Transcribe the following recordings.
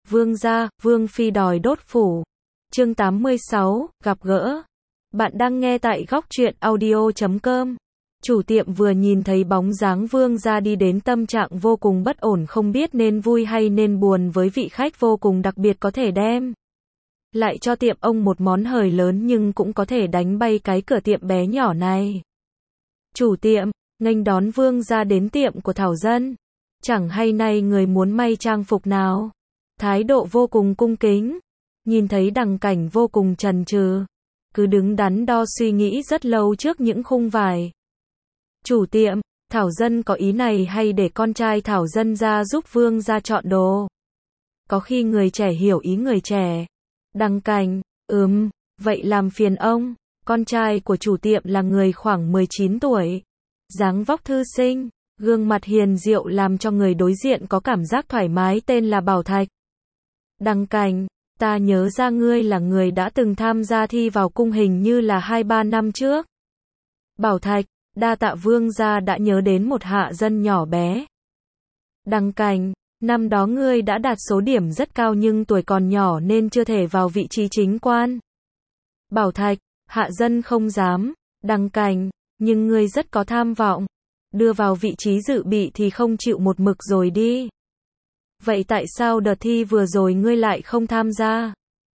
Vương gia, Vương phi đòi đốt phủ. Chương 86, gặp gỡ. Bạn đang nghe tại góc truyện audio.com. Chủ tiệm vừa nhìn thấy bóng dáng Vương gia đi đến tâm trạng vô cùng bất ổn, không biết nên vui hay nên buồn với vị khách vô cùng đặc biệt có thể đem lại cho tiệm ông một món hời lớn nhưng cũng có thể đánh bay cái cửa tiệm bé nhỏ này. Chủ tiệm nghênh đón Vương gia đến tiệm của Thảo Dân. Chẳng hay nay người muốn may trang phục nào? Thái độ vô cùng cung kính. Nhìn thấy Đằng Cảnh vô cùng chần chừ, cứ đứng đắn đo suy nghĩ rất lâu trước những khung vải. Chủ tiệm, Thảo Dân có ý này hay để con trai Thảo Dân ra giúp Vương gia chọn đồ? Có khi người trẻ hiểu ý người trẻ. Đằng Cảnh, vậy làm phiền ông. Con trai của chủ tiệm là người khoảng 19 tuổi. Dáng vóc thư sinh, gương mặt hiền diệu làm cho người đối diện có cảm giác thoải mái, tên là Bảo Thạch. Đằng Cảnh, ta nhớ ra ngươi là người đã từng tham gia thi vào cung hình như là 2-3 năm trước. Bảo Thạch, đa tạ Vương gia đã nhớ đến một hạ dân nhỏ bé. Đằng Cảnh, năm đó ngươi đã đạt số điểm rất cao nhưng tuổi còn nhỏ nên chưa thể vào vị trí chính quan. Bảo Thạch, hạ dân không dám. Đằng Cảnh, nhưng ngươi rất có tham vọng. Đưa vào vị trí dự bị thì không chịu một mực rồi đi. Vậy tại sao đợt thi vừa rồi ngươi lại không tham gia?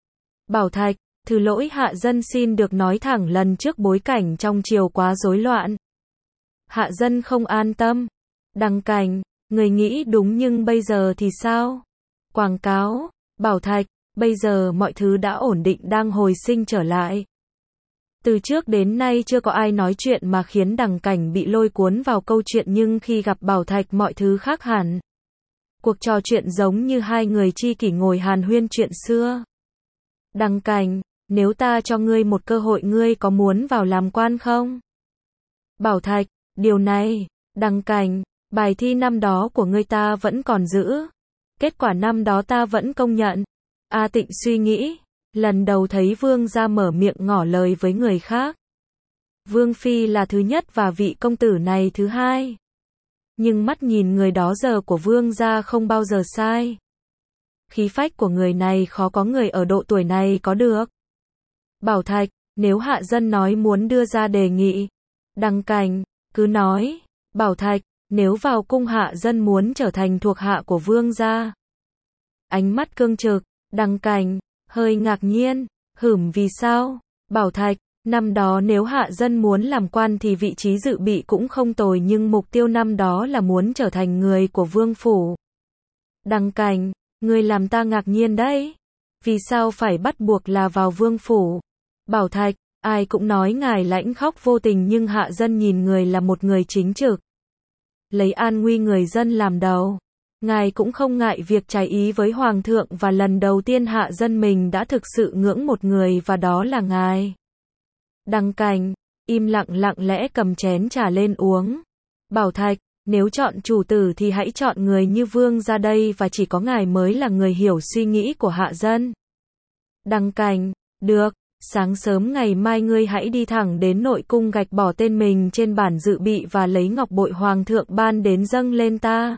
Bảo Thạch, thứ lỗi hạ dân xin được nói thẳng, lần trước bối cảnh trong triều quá rối loạn. Hạ dân không an tâm. Đằng Cảnh, người nghĩ đúng nhưng bây giờ thì sao? Quảng cáo. Bảo Thạch, bây giờ mọi thứ đã ổn định, đang hồi sinh trở lại. Từ trước đến nay chưa có ai nói chuyện mà khiến Đằng Cảnh bị lôi cuốn vào câu chuyện, nhưng khi gặp Bảo Thạch mọi thứ khác hẳn. Cuộc trò chuyện giống như hai người tri kỷ ngồi hàn huyên chuyện xưa. Đằng Cảnh, nếu ta cho ngươi một cơ hội, ngươi có muốn vào làm quan không? Bảo Thạch, điều này. Đằng Cảnh, bài thi năm đó của ngươi ta vẫn còn giữ. Kết quả năm đó ta vẫn công nhận. A Tịnh suy nghĩ. Lần đầu thấy Vương gia mở miệng ngỏ lời với người khác. Vương phi là thứ nhất và vị công tử này thứ hai. Nhưng mắt nhìn người đó giờ của Vương gia không bao giờ sai. Khí phách của người này khó có người ở độ tuổi này có được. Bảo Thạch, nếu hạ dân nói muốn đưa ra đề nghị. Đằng Cảnh, cứ nói. Bảo Thạch, nếu vào cung hạ dân muốn trở thành thuộc hạ của Vương gia. Ánh mắt cương trực. Đằng Cảnh hơi ngạc nhiên. Vì sao? Bảo Thạch, năm đó nếu hạ dân muốn làm quan thì vị trí dự bị cũng không tồi, nhưng mục tiêu năm đó là muốn trở thành người của vương phủ. Đằng Cảnh, ngươi làm ta ngạc nhiên đấy. Vì sao phải bắt buộc là vào vương phủ? Bảo Thạch, ai cũng nói ngài lãnh khóc vô tình, nhưng hạ dân nhìn người là một người chính trực. Lấy an nguy người dân làm đầu. Ngài cũng không ngại việc trái ý với hoàng thượng, và lần đầu tiên hạ dân mình đã thực sự ngưỡng một người và đó là ngài. Đằng Cảnh im lặng lẽ cầm chén trà lên uống. Bảo Thạch, nếu chọn chủ tử thì hãy chọn người như Vương gia đây, và chỉ có ngài mới là người hiểu suy nghĩ của hạ dân. Đằng Cảnh, được, sáng sớm ngày mai ngươi hãy đi thẳng đến nội cung, gạch bỏ tên mình trên bản dự bị và lấy ngọc bội hoàng thượng ban đến dâng lên ta.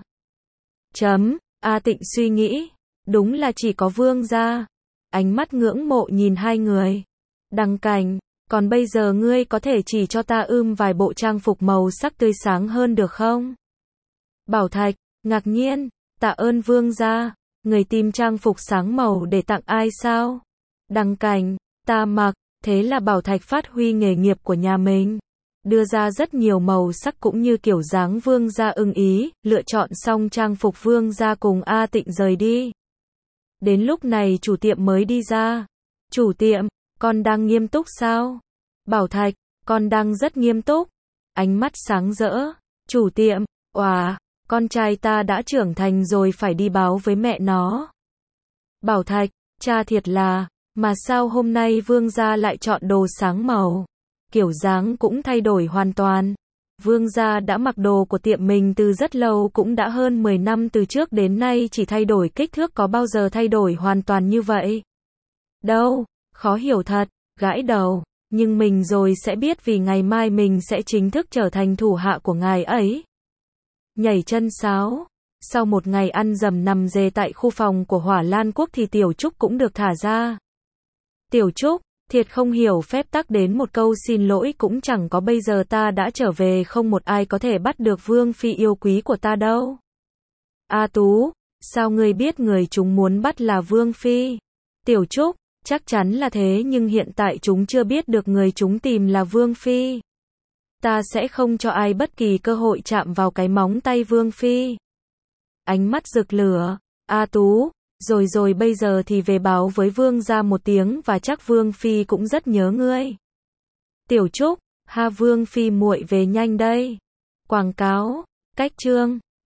A Tịnh suy nghĩ, đúng là chỉ có Vương gia. Ánh mắt ngưỡng mộ nhìn hai người. Đằng Cảnh, còn bây giờ ngươi có thể chỉ cho ta vài bộ trang phục màu sắc tươi sáng hơn được không? Bảo Thạch, ngạc nhiên, tạ ơn Vương gia. Người tìm trang phục sáng màu để tặng ai sao? Đằng Cảnh, ta mặc. Thế là Bảo Thạch phát huy nghề nghiệp của nhà mình. Đưa ra rất nhiều màu sắc cũng như kiểu dáng Vương gia ưng ý, lựa chọn xong trang phục, Vương gia cùng A Tịnh rời đi. Đến lúc này chủ tiệm mới đi ra. Chủ tiệm, con đang nghiêm túc sao? Bảo Thạch, con đang rất nghiêm túc. Ánh mắt sáng rỡ. Chủ tiệm, con trai ta đã trưởng thành rồi, phải đi báo với mẹ nó. Bảo Thạch, cha thiệt là, mà sao hôm nay Vương gia lại chọn đồ sáng màu? Kiểu dáng cũng thay đổi hoàn toàn. Vương gia đã mặc đồ của tiệm mình từ rất lâu, cũng đã hơn 10 năm, từ trước đến nay chỉ thay đổi kích thước, có bao giờ thay đổi hoàn toàn như vậy? Đâu, khó hiểu thật, gãi đầu, nhưng mình rồi sẽ biết, vì ngày mai mình sẽ chính thức trở thành thủ hạ của ngài ấy. Nhảy chân sáo, Sau một ngày ăn dầm nằm dề tại khu phòng của Hỏa Lan Quốc thì Tiểu Trúc cũng được thả ra. Tiểu Trúc, thiệt không hiểu phép tắc đến một câu xin lỗi cũng chẳng có, bây giờ ta đã trở về, không một ai có thể bắt được Vương Phi yêu quý của ta đâu. A Tú, sao ngươi biết người chúng muốn bắt là Vương Phi? Tiểu Trúc, chắc chắn là thế, nhưng hiện tại chúng chưa biết được người chúng tìm là Vương Phi. Ta sẽ không cho ai bất kỳ cơ hội chạm vào cái móng tay Vương Phi. Ánh mắt rực lửa. A Tú, rồi bây giờ thì về báo với Vương gia một tiếng, và chắc Vương Phi cũng rất nhớ ngươi. Tiểu Trúc, ha, Vương Phi muội về nhanh đây. Quảng cáo, cách chương